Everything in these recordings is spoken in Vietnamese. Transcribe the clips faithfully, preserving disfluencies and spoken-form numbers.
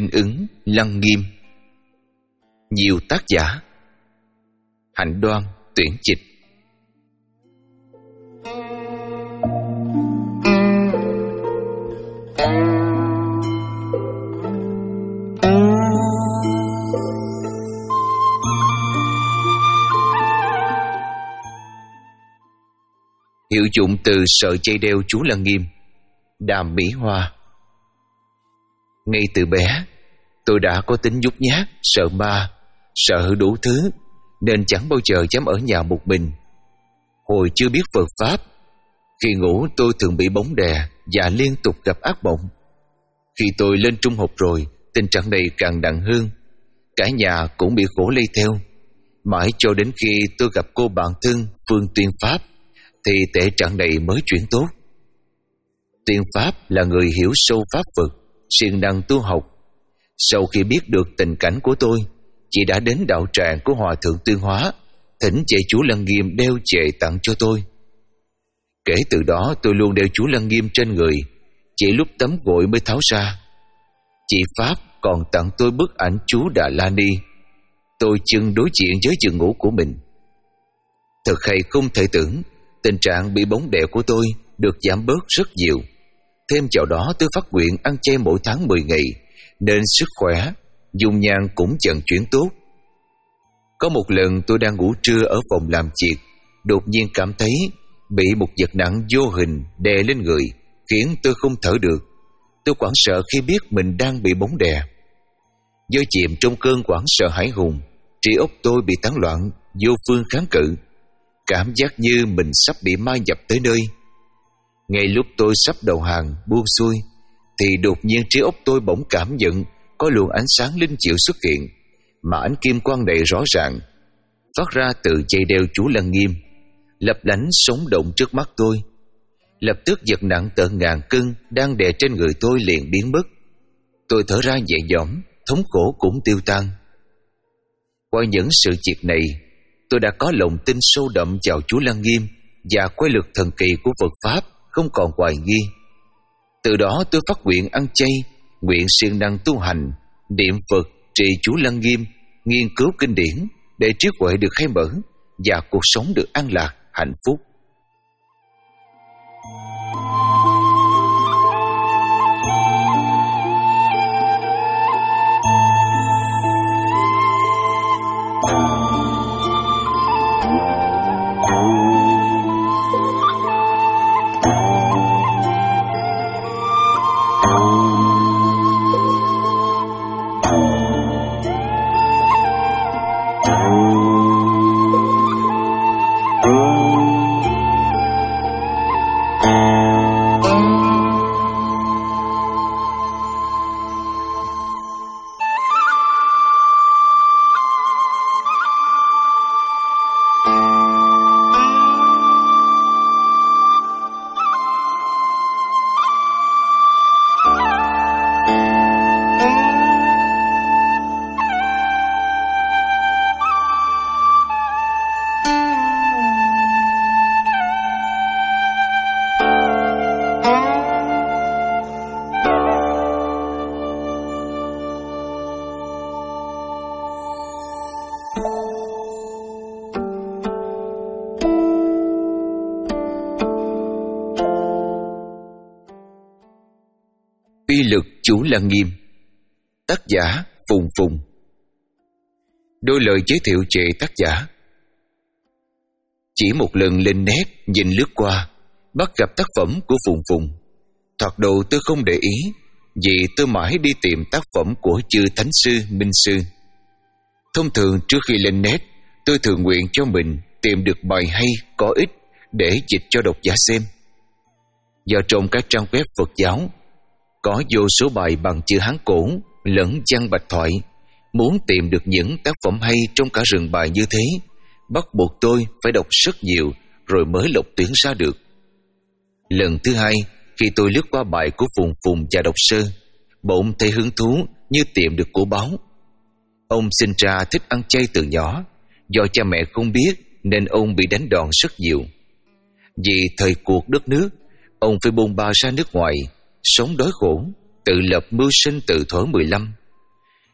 Linh ứng, Lăng Nghiêm. Nhiều tác giả: Hạnh Đoan, tuyển dịch. Hiệu dụng từ sợi dây đeo chú Lăng Nghiêm. Đàm Mỹ Hoa. Ngay từ bé, tôi đã có tính nhút nhát, sợ ma, sợ đủ thứ, nên chẳng bao giờ dám ở nhà một mình. Hồi chưa biết Phật Pháp, khi ngủ tôi thường bị bóng đè và liên tục gặp ác mộng. Khi tôi lên trung học rồi, tình trạng này càng nặng hơn. Cả nhà cũng bị khổ lây theo. Mãi cho đến khi tôi gặp cô bạn thân Phương Tuyên Pháp, thì tệ trạng này mới chuyển tốt. Tuyên Pháp là người hiểu sâu Pháp Phật, siêng năng tu học. Sau khi biết được tình cảnh của tôi, chị đã đến đạo tràng của Hòa Thượng Tuyên Hóa, thỉnh chị chú Lăng Nghiêm đeo chệ tặng cho tôi. Kể từ đó tôi luôn đeo chú Lăng Nghiêm trên người, chỉ lúc tắm gội mới tháo ra. Chị Pháp còn tặng tôi bức ảnh chú Đà La Ni. Tôi chừng đối diện với giường ngủ của mình. Thật hay không thể tưởng, tình trạng bị bóng đè của tôi được giảm bớt rất nhiều. Thêm vào đó tôi phát nguyện ăn chay mỗi tháng mười ngày, nên sức khỏe, dung nhan cũng dần chuyển tốt. Có một lần tôi đang ngủ trưa ở phòng làm việc, đột nhiên cảm thấy bị một vật nặng vô hình đè lên người, khiến tôi không thở được. Tôi hoảng sợ khi biết mình đang bị bóng đè. Do chìm trong cơn hoảng sợ hãi hùng, trí óc tôi bị tán loạn, vô phương kháng cự. Cảm giác như mình sắp bị ma nhập tới nơi. Ngay lúc tôi sắp đầu hàng buông xuôi, thì đột nhiên trí óc tôi bỗng cảm nhận có luồng ánh sáng linh diệu xuất hiện, mà ánh kim quang này rõ ràng phát ra từ dây đeo chú Lăng Nghiêm, lấp lánh sống động trước mắt tôi. Lập tức vật nặng tận ngàn cân đang đè trên người tôi liền biến mất. Tôi thở ra nhẹ nhõm, thống khổ cũng tiêu tan. Qua những sự việc này, tôi đã có lòng tin sâu đậm vào chú Lăng Nghiêm và quy lực thần kỳ của Phật Pháp không còn hoài nghi. Từ đó tôi phát nguyện ăn chay, nguyện siêng năng tu hành, niệm Phật, trì chú Lăng Nghiêm, nghiên cứu kinh điển để trí huệ được khai mở và cuộc sống được an lạc, hạnh phúc. Uy lực chú Lăng Nghiêm. Tác giả Phùng Phùng. Đôi lời giới thiệu về tác giả. Chỉ một lần lên nét nhìn lướt qua, bắt gặp tác phẩm của Phùng Phùng. Thoạt đầu tôi không để ý, vì tôi mãi đi tìm tác phẩm của chư Thánh Sư, Minh Sư. Thông thường trước khi lên nét, tôi thường nguyện cho mình tìm được bài hay, có ích để dịch cho độc giả xem. Do trong các trang web Phật giáo có vô số bài bằng chữ Hán cổ lẫn văn bạch thoại, muốn tìm được những tác phẩm hay trong cả rừng bài như thế, bắt buộc tôi phải đọc rất nhiều rồi mới lọc tuyển ra được. Lần thứ hai, khi tôi lướt qua bài của Phùng Phùng và đọc sơ, bỗng thấy hứng thú như tìm được của báu. Ông sinh ra thích ăn chay từ nhỏ, do cha mẹ không biết nên ông bị đánh đòn rất nhiều. Vì thời cuộc đất nước, ông phải bôn ba ra nước ngoài, sống đói khổ, tự lập mưu sinh từ thuở mười lăm.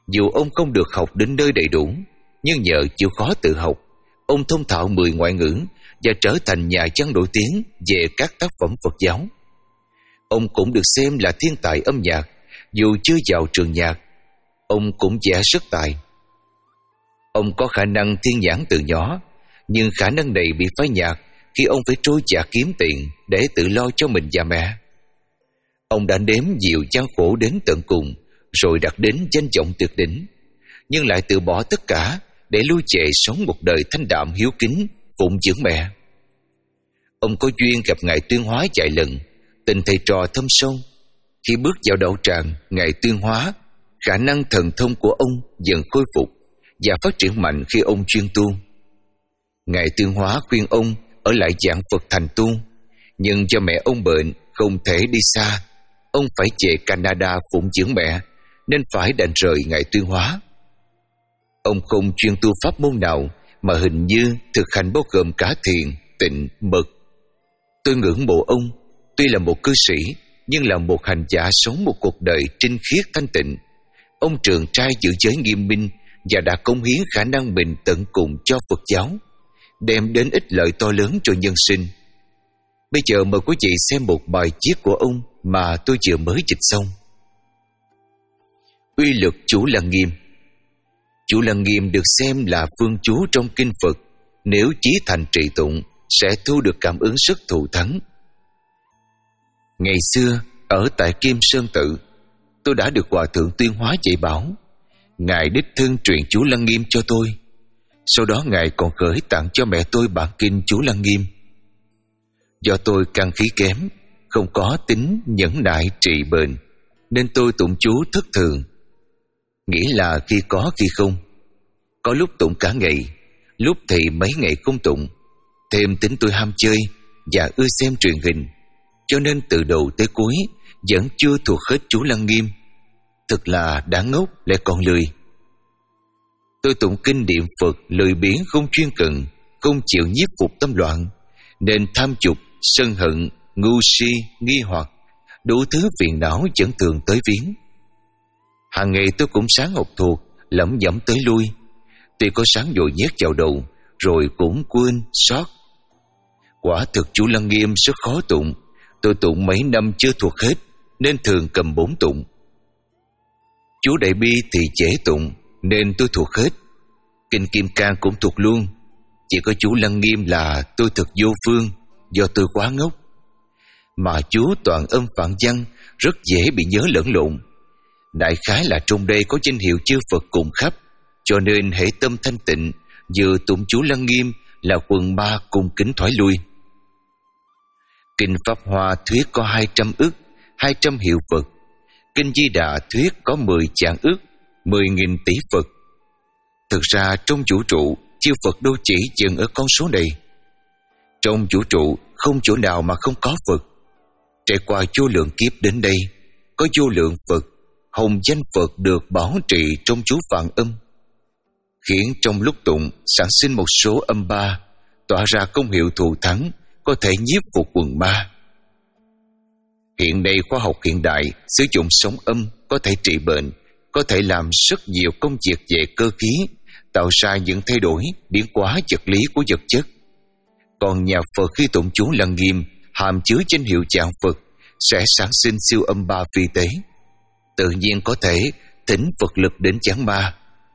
Dù ông không được học đến nơi đầy đủ, nhưng nhờ chịu khó tự học, ông thông thạo mười ngoại ngữ và trở thành nhà văn nổi tiếng về các tác phẩm Phật giáo. Ông cũng được xem là thiên tài âm nhạc, dù chưa vào trường nhạc. Ông cũng vẽ rất tài. Ông có khả năng thiên nhãn từ nhỏ, nhưng khả năng này bị phai nhạt khi ông phải trôi dạt kiếm tiền để tự lo cho mình và mẹ. Ông đã nếm nhiều gian khổ đến tận cùng, rồi đạt đến danh vọng tuyệt đỉnh, nhưng lại từ bỏ tất cả để lui về sống một đời thanh đạm hiếu kính, phụng dưỡng mẹ. Ông có duyên gặp Ngài Tuyên Hóa vài lần, tình thầy trò thâm sâu. Khi bước vào đạo tràng Ngài Tuyên Hóa, khả năng thần thông của ông dần khôi phục và phát triển mạnh khi ông chuyên tu. Ngài Tuyên Hóa khuyên ông ở lại giảng Phật thành tu, nhưng do mẹ ông bệnh không thể đi xa, ông phải về Canada phụng dưỡng mẹ, nên phải đành rời Ngài Tuyên Hóa. Ông không chuyên tu pháp môn nào, mà hình như thực hành bao gồm cả thiền, tịnh, mật. Tôi ngưỡng mộ ông. Tuy là một cư sĩ, nhưng là một hành giả sống một cuộc đời trinh khiết thanh tịnh. Ông trường trai giữ giới nghiêm minh và đã cống hiến khả năng mình tận cùng cho Phật giáo, đem đến ích lợi to lớn cho nhân sinh. Bây giờ mời quý vị xem một bài viết của ông mà tôi vừa mới dịch xong. Uy lực Chú Lăng Nghiêm. Chú Lăng Nghiêm được xem là phương chú trong kinh Phật. Nếu chí thành trì tụng, sẽ thu được cảm ứng rất thù thắng. Ngày xưa, ở tại Kim Sơn Tự, tôi đã được Hòa Thượng Tuyên Hóa dạy bảo. Ngài đích thân truyền Chú Lăng Nghiêm cho tôi. Sau đó Ngài còn gửi tặng cho mẹ tôi bản kinh Chú Lăng Nghiêm. Do tôi căn khí kém, không có tính nhẫn nại trị bệnh, nên tôi tụng chú thất thường. Nghĩa là khi có khi không. Có lúc tụng cả ngày, lúc thì mấy ngày không tụng. Thêm tính tôi ham chơi và ưa xem truyền hình, cho nên từ đầu tới cuối vẫn chưa thuộc hết Chú Lăng Nghiêm. Thật là đáng ngốc lại còn lười. Tôi tụng kinh niệm Phật lười biếng, không chuyên cần, không chịu nhiếp phục tâm loạn, nên tham dục, sân hận, ngu si, nghi hoặc, đủ thứ phiền não vẫn thường tới viếng. Hàng ngày tôi cũng sáng học thuộc, lẩm nhẩm tới lui. Tuy có sáng dội nhét vào đầu, rồi cũng quên, sót. Quả thực Chú Lăng Nghiêm rất khó tụng. Tôi tụng mấy năm chưa thuộc hết, nên thường cầm bốn tụng. Chú Đại Bi thì dễ tụng, nên tôi thuộc hết. Kinh Kim Cang cũng thuộc luôn. Chỉ có Chú Lăng Nghiêm là tôi thực vô phương, do tôi quá ngốc. Mà chú toàn âm phạn văn, rất dễ bị nhớ lẫn lộn. Đại khái là trong đây có danh hiệu chư Phật cùng khắp, cho nên hễ tâm thanh tịnh, vừa tụng Chú Lăng Nghiêm là quần ma cung kính thoái lui. Kinh Pháp Hoa thuyết có hai trăm ức, hai trăm hiệu Phật. Kinh Di Đà thuyết có mười vạn ức, mười nghìn tỷ Phật. Thực ra trong vũ trụ, chư Phật đâu chỉ dừng ở con số này. Trong vũ trụ không chỗ nào mà không có Phật. Trải qua vô lượng kiếp đến đây, có vô lượng Phật, hồng danh Phật được bảo trì trong chú Phạn Âm, khiến trong lúc tụng sản sinh một số âm ba, tỏa ra công hiệu thù thắng, có thể nhiếp phục quần ma. Hiện nay khoa học hiện đại sử dụng sóng âm có thể trị bệnh, có thể làm rất nhiều công việc về cơ khí, tạo ra những thay đổi, biến hóa vật lý của vật chất. Còn nhà Phật khi tụng chú Lăng Nghiêm hàm chứa danh hiệu dạng Phật, sẽ sản sinh siêu âm ba phi tế, tự nhiên có thể thỉnh Phật lực đến chán ma.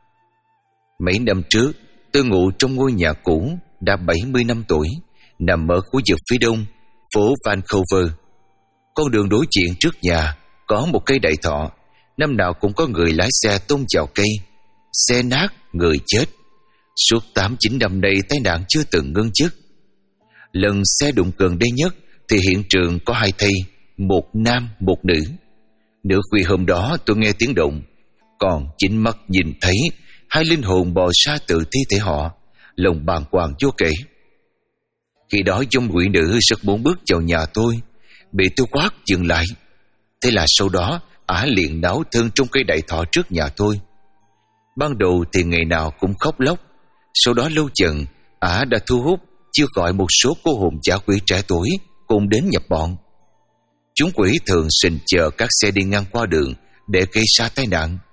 Mấy năm trước, tôi ngụ trong ngôi nhà cũ đã bảy mươi năm tuổi, nằm ở khu vực phía đông, phố Vancouver. Con đường đối diện trước nhà có một cây đại thọ, năm nào cũng có người lái xe tông vào cây, xe nát, người chết. Suốt tám chín năm nay tai nạn chưa từng ngưng dứt. Lần xe đụng gần đây nhất thì hiện trường có hai thây, một nam một nữ. Nửa khuya hôm đó tôi nghe tiếng động, còn chính mắt nhìn thấy hai linh hồn bò ra từ thi thể họ, lòng bàng hoàng vô kể. Khi đó dông quỷ nữ rất muốn bước vào nhà tôi, bị tôi quát dừng lại. Thế là sau đó ả liền náo thân trong cây đại thọ trước nhà tôi. Ban đầu thì ngày nào cũng khóc lóc, sau đó lâu dần ả đã thu hút chưa gọi một số cô hồn giả quỷ trẻ tuổi cùng đến nhập bọn. Chúng quỷ thường sình chờ các xe đi ngang qua đường để gây ra tai nạn.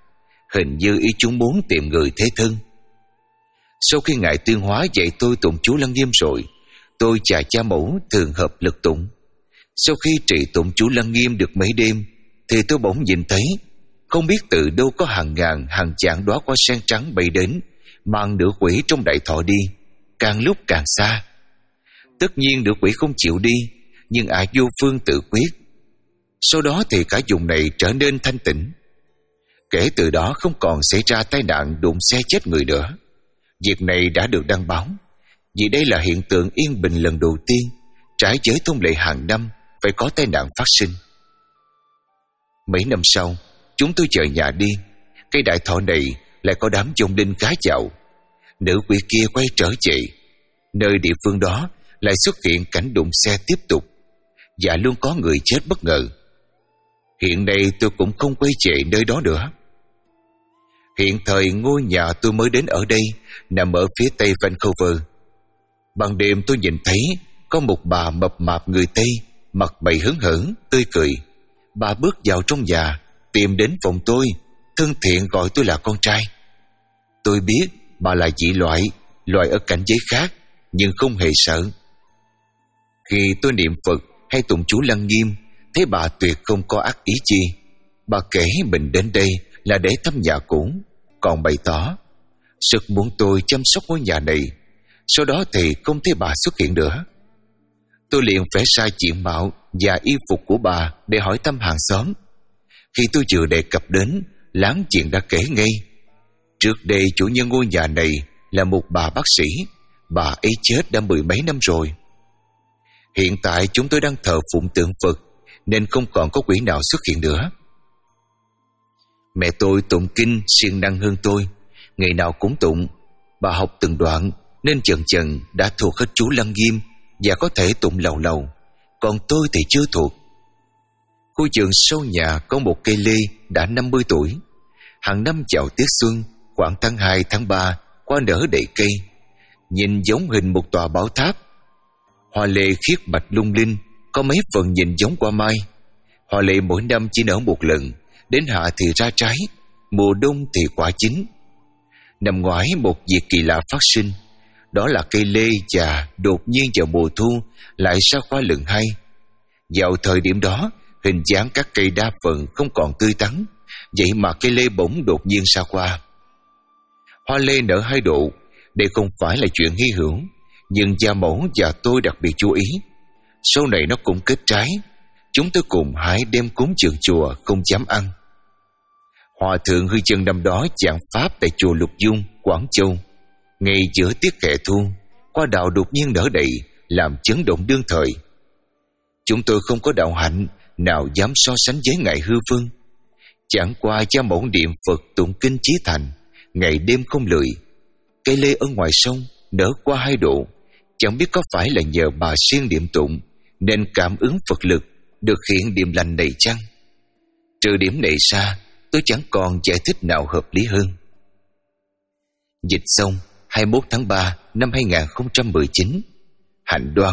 Hình như ý chúng muốn tìm người thế thân. Sau khi ngài Tuyên Hóa dạy tôi tụng chú Lăng Nghiêm rồi, tôi và cha mẫu thường hợp lực tụng. Sau khi trì tụng chú Lăng Nghiêm được mấy đêm, thì tôi bỗng nhìn thấy không biết từ đâu có hàng ngàn hàng vạn đóa hoa sen trắng bay đến, mang nữ quỷ trong đại thọ đi, càng lúc càng xa. Tất nhiên nữ quỷ không chịu đi, nhưng ả vô phương tự quyết. Sau đó thì cả vùng này trở nên thanh tĩnh. Kể từ đó không còn xảy ra tai nạn đụng xe chết người nữa. Việc này đã được đăng báo, vì đây là hiện tượng yên bình lần đầu tiên trái với thông lệ hàng năm phải có tai nạn phát sinh. Mấy năm sau, chúng tôi chờ nhà đi, cây đại thọ này lại có đám vong linh khá dạo. Nữ quỷ kia quay trở về, nơi địa phương đó lại xuất hiện cảnh đụng xe tiếp tục, và luôn có người chết bất ngờ. Hiện nay tôi cũng không quay về nơi đó nữa. Hiện thời ngôi nhà tôi mới đến ở đây nằm ở phía tây Vancouver. Ban đêm tôi nhìn thấy có một bà mập mạp người Tây, mặt mày hớn hở, tươi cười. Bà bước vào trong nhà, tìm đến phòng tôi, thân thiện gọi tôi là con trai. Tôi biết bà là dị loại, loại ở cảnh giới khác, nhưng không hề sợ. Khi tôi niệm Phật hay tụng chú Lăng Nghiêm, thấy bà tuyệt không có ác ý chi. Bà kể mình đến đây là để thăm nhà cũ, còn bày tỏ rất muốn tôi chăm sóc ngôi nhà này. Sau đó thì không thấy bà xuất hiện nữa. Tôi liền vẽ sai diện mạo và y phục của bà để hỏi thăm hàng xóm. Khi tôi vừa đề cập đến, láng giềng đã kể ngay. Trước đây chủ nhân ngôi nhà này là một bà bác sĩ. Bà ấy chết đã mười mấy năm rồi. Hiện tại chúng tôi đang thờ phụng tượng Phật, nên không còn có quỷ nào xuất hiện nữa. Mẹ tôi tụng kinh siêng năng hơn tôi, ngày nào cũng tụng. Bà học từng đoạn nên dần dần đã thuộc hết chú Lăng Nghiêm và có thể tụng lầu lầu, còn tôi thì chưa thuộc. Khu vườn sau nhà có một cây lê đã năm mươi tuổi. Hàng năm vào tiết xuân, khoảng tháng hai, tháng ba, qua nở đầy cây, nhìn giống hình một tòa bảo tháp. Hoa lê khiết bạch lung linh, có mấy phần nhìn giống hoa mai. Hoa lê mỗi năm chỉ nở một lần, đến hạ thì ra trái, mùa đông thì quả chín. Năm ngoái một việc kỳ lạ phát sinh, đó là cây lê già đột nhiên vào mùa thu lại ra hoa lần hai. Vào thời điểm đó, hình dáng các cây đa phần không còn tươi tắn, vậy mà cây lê bỗng đột nhiên ra hoa. Hoa lê nở hai độ, đây không phải là chuyện hy hữu, nhưng gia mẫu và tôi đặc biệt chú ý. Sau này nó cũng kết trái, chúng tôi cùng hái đem cúng dường chùa không dám ăn. Hòa thượng Hư Chân năm đó giảng pháp tại chùa Lục Dung, Quảng Châu. Ngay giữa tiết hè thu, hoa đào đột nhiên nở đầy, làm chấn động đương thời. Chúng tôi không có đạo hạnh nào dám so sánh với ngài Hư Vương. Chẳng qua cha mẫu niệm Phật tụng kinh chí thành, ngày đêm không lười. Cây lê ở ngoài sông nở qua hai độ, chẳng biết có phải là nhờ bà siêng niệm tụng nên cảm ứng Phật lực được hiện điềm lành này chăng? Trừ điểm này ra, tôi chẳng còn giải thích nào hợp lý hơn. Dịch xong hai mươi mốt tháng ba năm hai nghìn không trăm mười chín. Hạnh Đoan.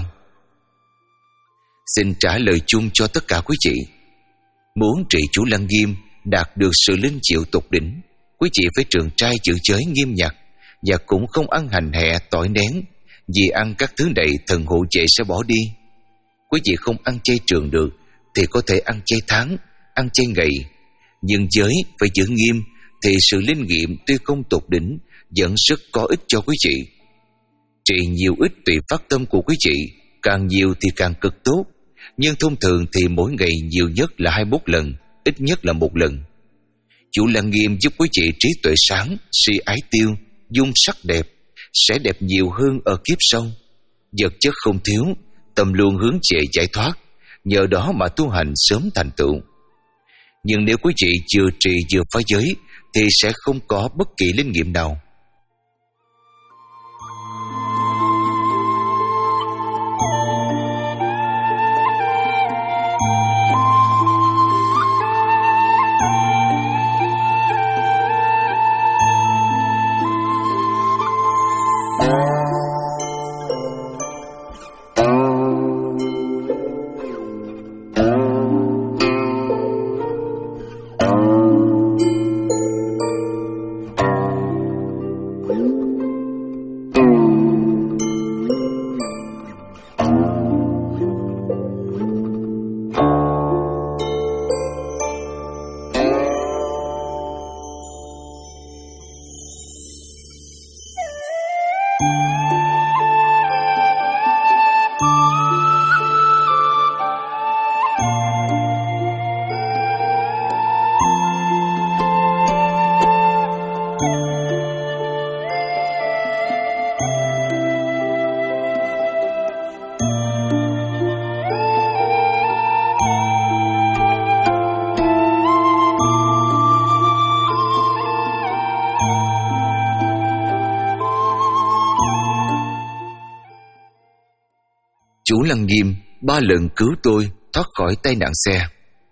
Xin trả lời chung cho tất cả quý vị. Muốn trì chú Lăng Nghiêm đạt được sự linh diệu tột đỉnh, quý vị phải trường trai giữ giới nghiêm nhặt và cũng không ăn hành hẹ tỏi nén, vì ăn các thứ này thần hộ vệ sẽ bỏ đi. Quý vị không ăn chay trường được thì có thể ăn chay tháng, ăn chay ngày, nhưng giới phải giữ nghiêm thì sự linh nghiệm tuy không tột đỉnh vẫn rất có ích cho quý vị. Trì nhiều ít tùy phát tâm của quý vị, càng nhiều thì càng cực tốt, nhưng thông thường thì mỗi ngày nhiều nhất là hai mươi mốt lần, ít nhất là một lần. Chú Lăng Nghiêm giúp quý vị trí tuệ sáng, si ái tiêu, dung sắc đẹp, sẽ đẹp nhiều hơn ở kiếp sau. Vật chất không thiếu, tâm luôn hướng về giải thoát, nhờ đó mà tu hành sớm thành tựu. Nhưng nếu quý vị vừa trì vừa phá giới thì sẽ không có bất kỳ linh nghiệm nào. Chú Lăng Nghiêm ba lần cứu tôi thoát khỏi tai nạn xe.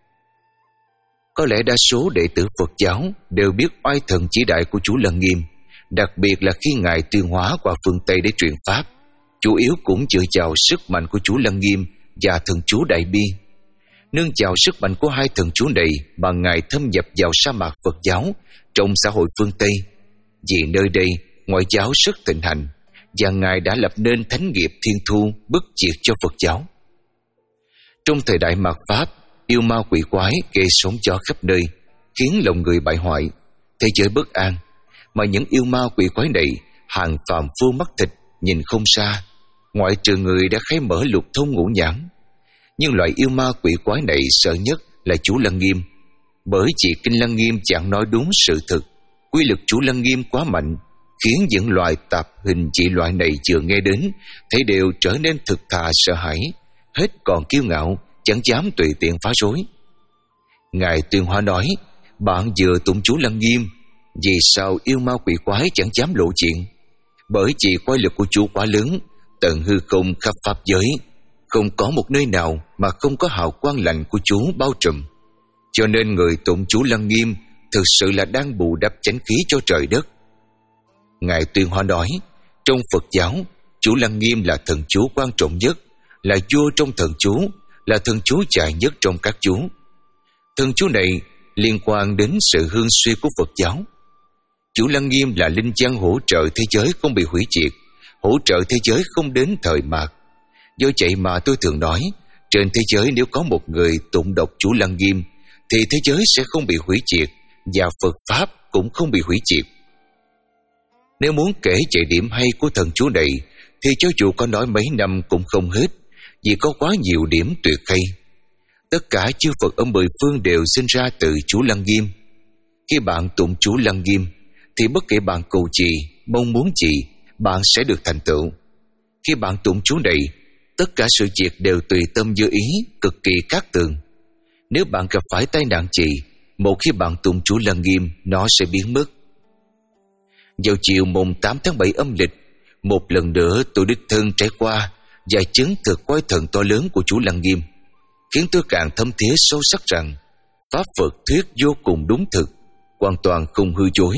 Có lẽ đa số đệ tử Phật giáo đều biết oai thần chỉ đại của chú Lăng Nghiêm, đặc biệt là khi Ngài tuyên hóa qua phương Tây để truyền pháp, chủ yếu cũng dựa vào sức mạnh của chú Lăng Nghiêm và thần chú Đại Bi. Nương vào sức mạnh của hai thần chú này mà Ngài thâm nhập vào sa mạc Phật giáo trong xã hội phương Tây. Vì nơi đây ngoại giáo rất thịnh hành, và Ngài đã lập nên thánh nghiệp thiên thu bất diệt cho Phật giáo. Trong thời đại mạt Pháp, yêu ma quỷ quái gây sóng gió khắp nơi, khiến lòng người bại hoại, thế giới bất an. Mà những yêu ma quỷ quái này hàng phàm phu mắt thịt, nhìn không xa, ngoại trừ người đã khai mở lục thông ngũ nhãn. Nhưng loại yêu ma quỷ quái này sợ nhất là chú Lăng Nghiêm, bởi chỉ Kinh Lăng Nghiêm chẳng nói đúng sự thực. Quy lực chú Lăng Nghiêm quá mạnh, khiến những loài tạp hình dị loại này vừa nghe đến thấy đều trở nên thực thà sợ hãi, hết còn kiêu ngạo, chẳng dám tùy tiện phá rối. Ngài Tuyên Hóa nói: bạn vừa tụng chú Lăng Nghiêm, vì sao yêu ma quỷ quái chẳng dám lộ diện? Bởi vì quái lực của chú quá lớn, tận hư không khắp pháp giới, không có một nơi nào mà không có hào quang lạnh của chú bao trùm. Cho nên người tụng chú Lăng Nghiêm thực sự là đang bù đắp chánh khí cho trời đất. Ngài Tuyên Hóa nói: trong Phật giáo, chú Lăng Nghiêm là thần chú quan trọng nhất, là vua trong thần chú, là thần chú dài nhất trong các chú. Thần chú này liên quan đến sự hương suy của Phật giáo. Chú Lăng Nghiêm là linh văn hỗ trợ thế giới không bị hủy diệt, hỗ trợ thế giới không đến thời mạt. Do vậy mà tôi thường nói, trên thế giới nếu có một người tụng đọc chú Lăng Nghiêm thì thế giới sẽ không bị hủy diệt, và Phật Pháp cũng không bị hủy diệt. Nếu muốn kể về điểm hay của thần chú này thì cho dù có nói mấy năm cũng không hết, vì có quá nhiều điểm tuyệt hay. Tất cả chư Phật ở mười phương đều sinh ra từ chú Lăng Nghiêm. Khi bạn tụng chú Lăng Nghiêm thì bất kể bạn cầu gì, mong muốn gì, bạn sẽ được thành tựu. Khi bạn tụng chú này, tất cả sự việc đều tùy tâm như ý, cực kỳ cát tường. Nếu bạn gặp phải tai nạn gì, một khi bạn tụng chú Lăng Nghiêm, nó sẽ biến mất. Vào chiều mùng tám tháng bảy âm lịch, một lần nữa tôi đích thân trải qua và chứng thực quái thần to lớn của chú Lăng Nghiêm, khiến tôi càng thấm thía sâu sắc rằng Pháp Phật thuyết vô cùng đúng thực, hoàn toàn không hư dối.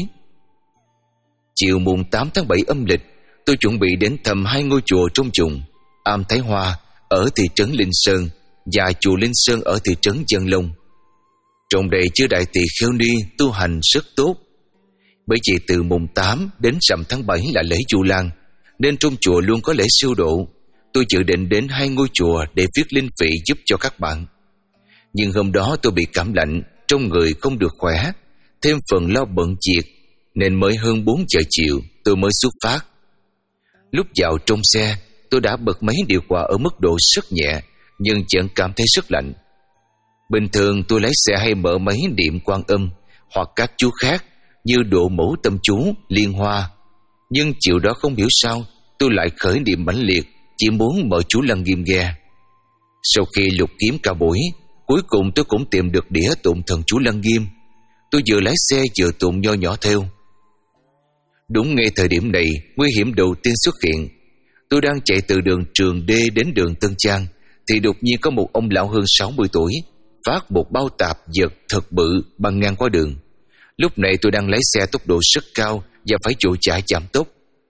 Chiều mùng tám tháng bảy âm lịch, tôi chuẩn bị đến thăm hai ngôi chùa trong vùng Am Thái Hoa ở thị trấn Linh Sơn và chùa Linh Sơn ở thị trấn Dân Long. Trong đây chư đại tỳ kheo ni tu hành rất tốt. Bởi vì từ mùng tám đến rằm tháng bảy là lễ Vu Lan, nên trong chùa luôn có lễ siêu độ. Tôi dự định đến hai ngôi chùa để viết linh vị giúp cho các bạn. Nhưng hôm đó tôi bị cảm lạnh, trong người không được khỏe, thêm phần lo bận việc, nên mới hơn bốn giờ chiều tôi mới xuất phát. Lúc vào trong xe, tôi đã bật máy điều hòa ở mức độ rất nhẹ, nhưng vẫn cảm thấy rất lạnh. Bình thường tôi lái xe hay mở máy niệm Quan Âm hoặc các chú khác như Độ Mẫu Tâm Chú, Liên Hoa. Nhưng chiều đó không hiểu sao tôi lại khởi niệm mãnh liệt, chỉ muốn mở chú Lăng Nghiêm nghe. Sau khi lục kiếm cả buổi, cuối cùng tôi cũng tìm được đĩa tụng thần chú Lăng Nghiêm. Tôi vừa lái xe vừa tụng nho nhỏ theo. Đúng ngay thời điểm này, nguy hiểm đầu tiên xuất hiện. Tôi đang chạy từ đường Trường Đê đến đường Tân Trang thì đột nhiên có một ông lão hơn sáu mươi tuổi phát một bao tạp vật thật bự băng ngang qua đường. Lúc này tôi đang lái xe tốc độ rất cao và phải vội chạy giảm tốc.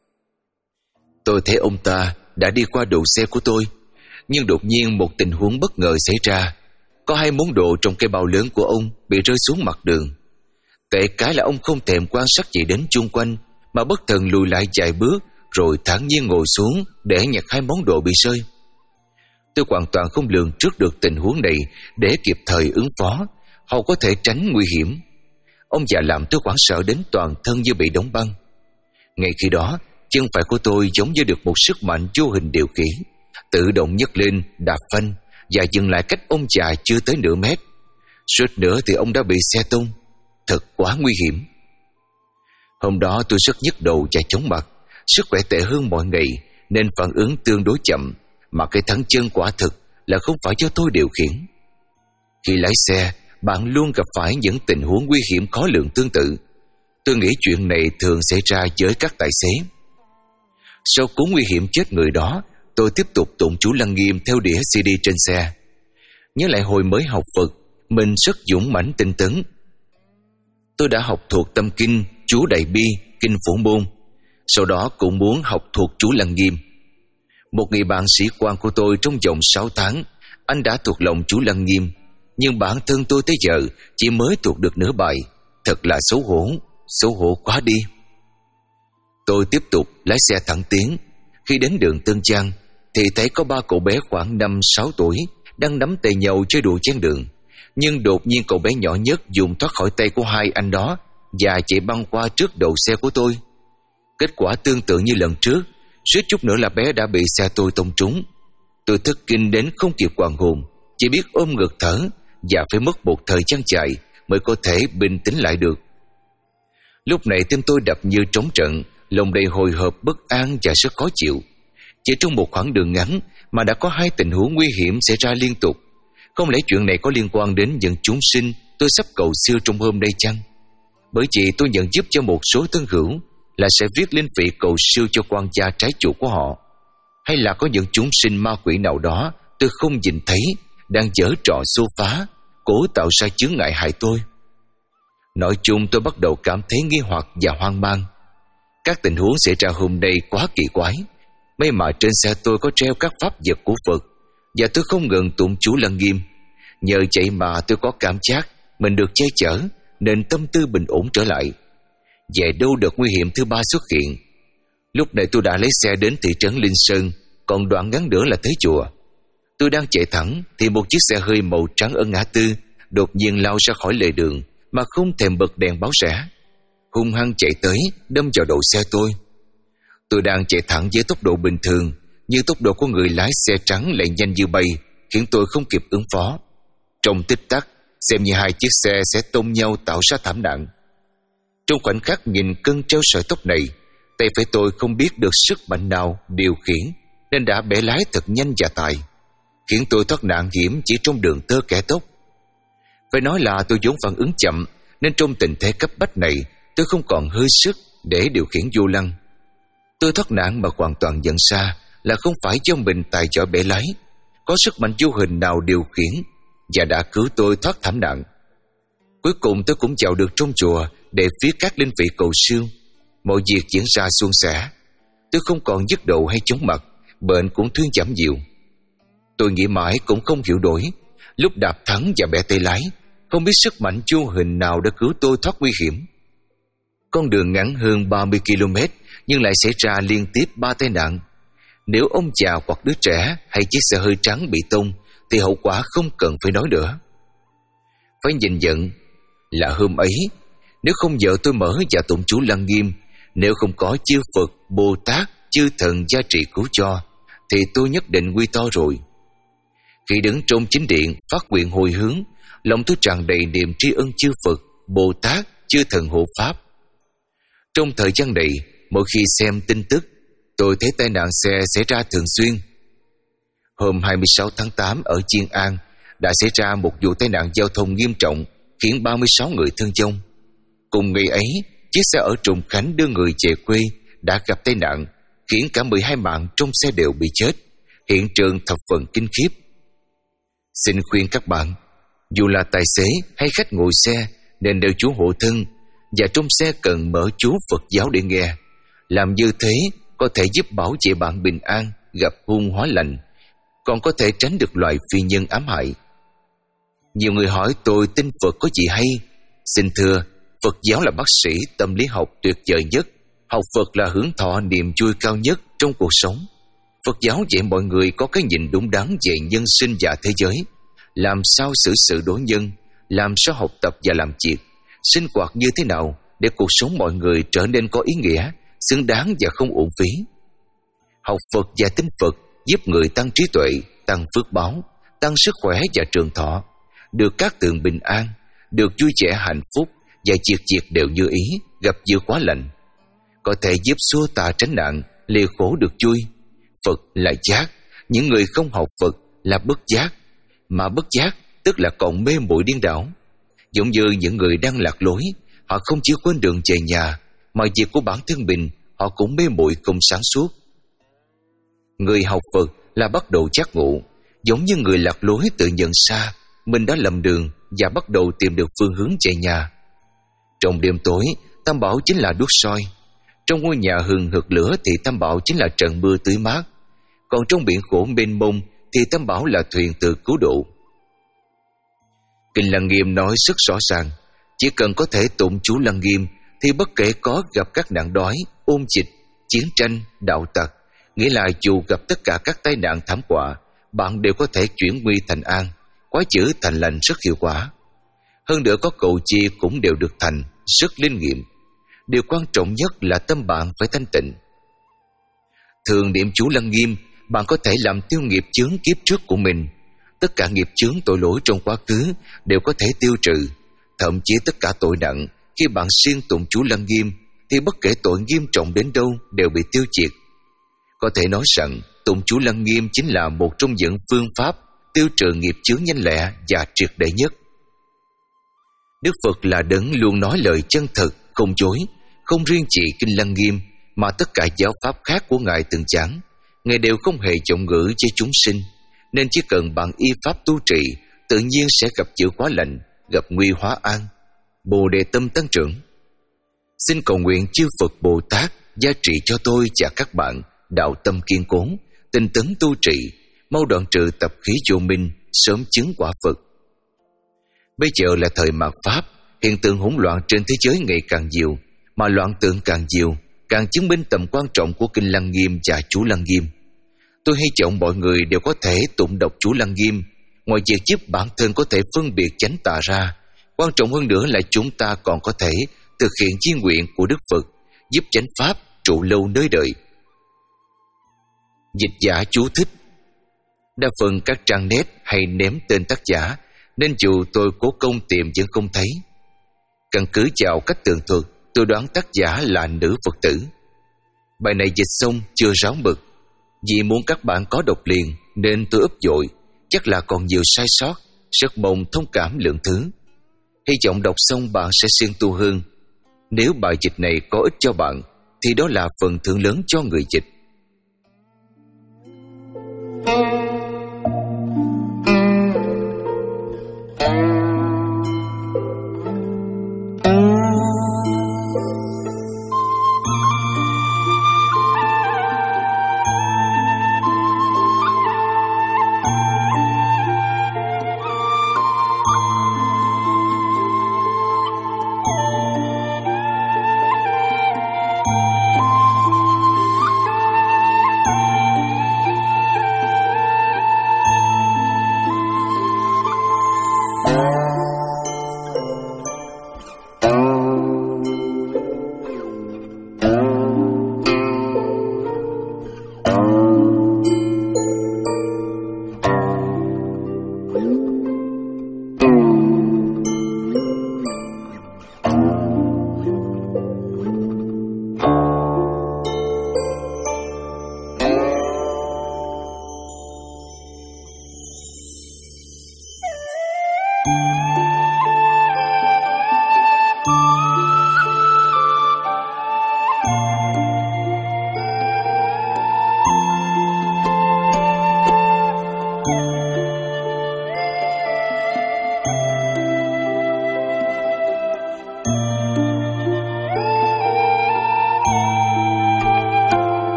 Tôi thấy ông ta đã đi qua đầu xe của tôi, nhưng đột nhiên một tình huống bất ngờ xảy ra. Có hai món đồ trong cái bao lớn của ông bị rơi xuống mặt đường. Tệ cái là ông không thèm quan sát gì đến chung quanh, mà bất thần lùi lại vài bước rồi thản nhiên ngồi xuống để nhặt hai món đồ bị rơi. Tôi hoàn toàn không lường trước được tình huống này để kịp thời ứng phó, hoặc có thể tránh nguy hiểm. Ông già làm tôi hoảng sợ đến toàn thân như bị đóng băng. Ngay khi đó, chân phải của tôi giống như được một sức mạnh vô hình điều khiển, tự động nhấc lên, đạp phanh và dừng lại cách ông già chưa tới nửa mét. Suýt nữa thì ông đã bị xe tung. Thật quá nguy hiểm. Hôm đó tôi rất nhức đầu và chóng mặt, sức khỏe tệ hơn mọi ngày nên phản ứng tương đối chậm, mà cái thắng chân quả thực là không phải do tôi điều khiển. Khi lái xe, bạn luôn gặp phải những tình huống nguy hiểm khó lường tương tự. Tôi nghĩ chuyện này thường xảy ra với các tài xế. Sau cú nguy hiểm chết người đó, tôi tiếp tục tụng chú Lăng Nghiêm theo đĩa xê đê trên xe. Nhớ lại hồi mới học Phật, mình rất dũng mãnh tinh tấn. Tôi đã học thuộc tâm kinh, chú Đại Bi, kinh Phổ Môn. Sau đó cũng muốn học thuộc chú Lăng Nghiêm. Một người bạn sĩ quan của tôi trong vòng sáu tháng, anh đã thuộc lòng chú Lăng Nghiêm, nhưng bản thân tôi tới giờ chỉ mới thuộc được nửa bài. Thật là xấu hổ, xấu hổ quá đi. Tôi tiếp tục lái xe thẳng tiến. Khi đến đường Tân Trang thì thấy có ba cậu bé khoảng năm sáu tuổi đang nắm tay nhau chơi đùa trên đường. Nhưng đột nhiên cậu bé nhỏ nhất dùng thoát khỏi tay của hai anh đó và chạy băng qua trước đầu xe của tôi. Kết quả tương tự như lần trước, suýt chút nữa là bé đã bị xe tôi tông trúng. Tôi thất kinh đến không kịp hoàn hồn, chỉ biết ôm ngực thở và phải mất một thời gian dài mới có thể bình tĩnh lại được. Lúc này tim tôi đập như trống trận, lòng đầy hồi hộp, bất an và rất khó chịu. Chỉ trong một khoảng đường ngắn mà đã có hai tình huống nguy hiểm xảy ra liên tục. Không lẽ chuyện này có liên quan đến những chúng sinh tôi sắp cầu siêu trong hôm nay chăng? Bởi vì tôi nhận giúp cho một số thân hữu là sẽ viết linh vị cầu siêu cho quan gia trái chủ của họ. Hay là có những chúng sinh ma quỷ nào đó tôi không nhìn thấy đang giở trò xô phá, cố tạo ra chướng ngại hại tôi? Nói chung tôi bắt đầu cảm thấy nghi hoặc và hoang mang. Các tình huống xảy ra hôm nay quá kỳ quái. May mà trên xe tôi có treo các pháp vật của Phật và tôi không ngừng tụng chú Lăng Nghiêm. Nhờ vậy mà tôi có cảm giác mình được che chở, nên tâm tư bình ổn trở lại. Về đâu đợt nguy hiểm thứ ba xuất hiện. Lúc này tôi đã lấy xe đến thị trấn Linh Sơn, còn đoạn ngắn nữa là tới chùa. Tôi đang chạy thẳng thì một chiếc xe hơi màu trắng ở ngã tư đột nhiên lao ra khỏi lề đường mà không thèm bật đèn báo rẽ, hung hăng chạy tới đâm vào đầu xe tôi. Tôi đang chạy thẳng với tốc độ bình thường, nhưng tốc độ của người lái xe trắng lại nhanh như bay, khiến tôi không kịp ứng phó. Trong tích tắc, xem như hai chiếc xe sẽ tông nhau tạo ra thảm nạn. Trong khoảnh khắc nhìn cân treo sợi tóc này, tay phải tôi không biết được sức mạnh nào điều khiển, nên đã bẻ lái thật nhanh và tài, khiến tôi thoát nạn hiểm chỉ trong đường tơ kẻ tóc. Phải nói là tôi vốn phản ứng chậm, nên trong tình thế cấp bách này tôi không còn hơi sức để điều khiển vô lăng. Tôi thoát nạn mà hoàn toàn nhận ra là không phải do mình tài giỏi bẻ lái, có sức mạnh vô hình nào điều khiển và đã cứu tôi thoát thảm nạn. Cuối cùng tôi cũng vào được trong chùa để viết các linh vị cầu siêu. Mọi việc diễn ra suôn sẻ. Tôi không còn nhức đầu hay chóng mặt, bệnh cũng thuyên giảm nhiều. Tôi nghĩ mãi cũng không hiểu nổi. Lúc đạp thắng và bẻ tay lái, không biết sức mạnh vô hình nào đã cứu tôi thoát nguy hiểm. Con đường ngắn hơn ba mươi ki lô mét nhưng lại xảy ra liên tiếp ba tai nạn. Nếu ông già hoặc đứa trẻ hay chiếc xe hơi trắng bị tông thì hậu quả không cần phải nói nữa. Phải nhìn nhận là hôm ấy, nếu không vợ tôi mở và tụng chú Lăng Nghiêm, nếu không có chư Phật, Bồ Tát, chư thần gia trị cứu cho, thì tôi nhất định nguy to rồi. Khi đứng trong chính điện phát nguyện hồi hướng, lòng tôi tràn đầy niềm tri ân chư Phật, Bồ Tát, chư thần hộ pháp. Trong thời gian này, mỗi khi xem tin tức, tôi thấy tai nạn xe xảy ra thường xuyên. Hôm hai mươi sáu tháng tám ở Chiên An đã xảy ra một vụ tai nạn giao thông nghiêm trọng khiến ba mươi sáu người thương vong. Cùng ngày ấy, chiếc xe ở Trùng Khánh đưa người về quê đã gặp tai nạn khiến cả mười hai mạng trong xe đều bị chết. Hiện trường thập phần kinh khiếp. Xin khuyên các bạn, dù là tài xế hay khách ngồi xe nên đều chú hộ thân, và trong xe cần mở chú Phật giáo để nghe. Làm như thế có thể giúp bảo vệ bạn bình an, gặp hung hóa lành, còn có thể tránh được loại phi nhân ám hại. Nhiều người hỏi tôi tin Phật có gì hay. Xin thưa, Phật giáo là bác sĩ tâm lý học tuyệt vời nhất. Học Phật là hưởng thọ niềm vui cao nhất trong cuộc sống. Phật giáo dạy mọi người có cái nhìn đúng đắn về nhân sinh và thế giới, làm sao xử sự đối nhân, làm sao học tập và làm việc, sinh hoạt như thế nào để cuộc sống mọi người trở nên có ý nghĩa, xứng đáng và không uổng phí. Học Phật và tin Phật giúp người tăng trí tuệ, tăng phước báo, tăng sức khỏe và trường thọ, được các tường bình an, được vui vẻ hạnh phúc và việc việc đều như ý, gặp dưa quá lành. Có thể giúp xua tà tránh nạn, lìa khổ được vui. Phật là giác, những người không học Phật là bất giác, mà bất giác tức là còn mê muội điên đảo. Giống như những người đang lạc lối, họ không chỉ quên đường về nhà, mà việc của bản thân mình họ cũng mê muội không sáng suốt. Người học Phật là bắt đầu giác ngộ, giống như người lạc lối tự nhận ra mình đã lầm đường và bắt đầu tìm được phương hướng về nhà. Trong đêm tối, Tam Bảo chính là đuốc soi. Trong ngôi nhà hừng hực lửa thì Tam Bảo chính là trận mưa tưới mát. Còn trong biển khổ mênh mông thì Tam Bảo là thuyền tự cứu độ. Kinh Lăng Nghiêm nói rất rõ ràng, chỉ cần có thể tụng chú Lăng Nghiêm thì bất kể có gặp các nạn đói, ôn dịch, chiến tranh, đạo tặc, nghĩa là dù gặp tất cả các tai nạn thảm họa, bạn đều có thể chuyển nguy thành an, quái chữ thành lành rất hiệu quả. Hơn nữa có cầu chi cũng đều được thành, rất linh nghiệm. Điều quan trọng nhất là tâm bạn phải thanh tịnh. Thường niệm chú Lăng Nghiêm, bạn có thể làm tiêu nghiệp chướng kiếp trước của mình. Tất cả nghiệp chướng tội lỗi trong quá khứ đều có thể tiêu trừ. Thậm chí tất cả tội nặng, khi bạn siêng tụng chú Lăng Nghiêm thì bất kể tội nghiêm trọng đến đâu đều bị tiêu diệt. Có thể nói rằng tụng chú Lăng Nghiêm chính là một trong những phương pháp tiêu trừ nghiệp chướng nhanh lẹ và triệt để nhất. Đức Phật là đấng luôn nói lời chân thật, không dối. Không riêng chỉ Kinh Lăng Nghiêm mà tất cả giáo pháp khác của Ngài từng giảng, Ngài đều không hề trọng ngữ với chúng sinh. Nên chỉ cần bạn y pháp tu trì, tự nhiên sẽ gặp chữ hóa lành, gặp nguy hóa an, Bồ Đề tâm tăng trưởng. Xin cầu nguyện chư Phật Bồ Tát gia trị cho tôi và các bạn đạo tâm kiên cố, tinh tấn tu trì, mau đoạn trừ tập khí vô minh, sớm chứng quả Phật. Bây giờ là thời mạt Pháp, hiện tượng hỗn loạn trên thế giới ngày càng nhiều, mà loạn tượng càng nhiều, càng chứng minh tầm quan trọng của Kinh Lăng Nghiêm và chú Lăng Nghiêm. Tôi hy vọng mọi người đều có thể tụng đọc chú Lăng Nghiêm. Ngoài việc giúp bản thân có thể phân biệt chánh tà ra, quan trọng hơn nữa là chúng ta còn có thể thực hiện chí nguyện của Đức Phật, giúp chánh pháp trụ lâu nơi đời. Dịch giả chú thích: đa phần các trang net hay ném tên tác giả, nên dù tôi cố công tìm vẫn không thấy. Căn cứ vào cách tường thuật, tôi đoán tác giả là nữ Phật tử. Bài này dịch xong chưa ráo mực. Vì muốn các bạn có đọc liền nên tôi úp dội, chắc là còn nhiều sai sót, rất mong thông cảm lượng thứ. Hy vọng đọc xong bạn sẽ siêng tu hơn. Nếu bài dịch này có ích cho bạn thì đó là phần thưởng lớn cho người dịch.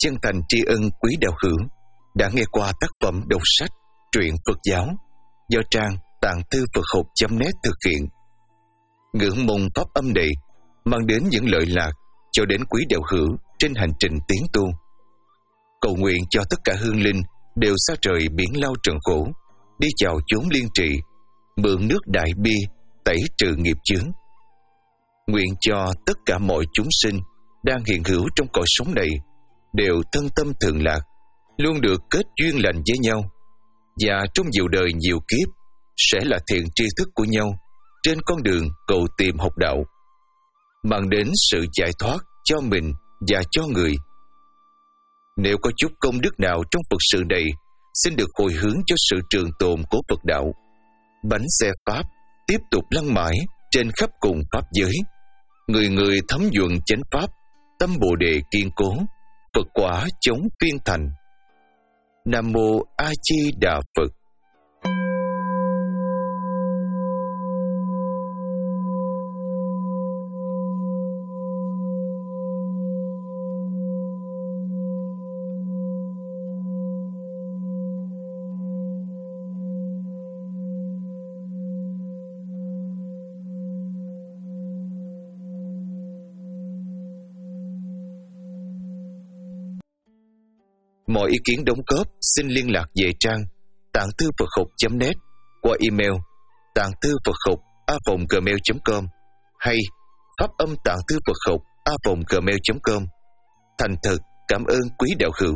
chân thành tri ân quý đạo hữu đã nghe qua tác phẩm đọc sách truyện Phật giáo do trang tạng thư Phật học chấm net thực hiện. Ngưỡng mong pháp âm này mang đến những lợi lạc cho đến quý đạo hữu trên hành trình tiến tu. Cầu nguyện cho tất cả hương linh đều xa trời biển lao trần khổ, đi chào chốn liên trị, mượn nước đại bi tẩy trừ nghiệp chướng. Nguyện cho tất cả mọi chúng sinh đang hiện hữu trong cõi sống này đều thân tâm thường lạc, luôn được kết duyên lành với nhau, và trong nhiều đời nhiều kiếp sẽ là thiện tri thức của nhau trên con đường cầu tìm học đạo, mang đến sự giải thoát cho mình và cho người. Nếu có chút công đức nào trong Phật sự này, xin được hồi hướng cho sự trường tồn của Phật đạo. Bánh xe Pháp tiếp tục lăn mãi trên khắp cùng Pháp giới. Người người thấm nhuận chánh Pháp, tâm Bồ Đề kiên cố, Phật quả chống phiên thành. Nam Mô A Di Đà Phật. Mọi ý kiến đóng góp xin liên lạc về trang tạng thư Phật học chấm net qua email tạng thư Phật học a vòng gmail chấm com hay pháp âm tạng thư Phật học a vòng gmail chấm com. Thành thật cảm ơn quý đạo hữu.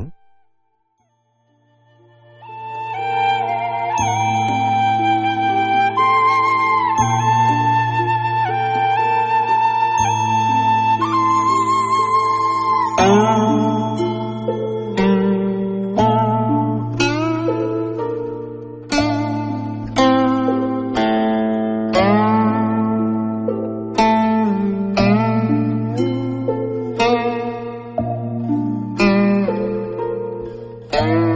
Thank you.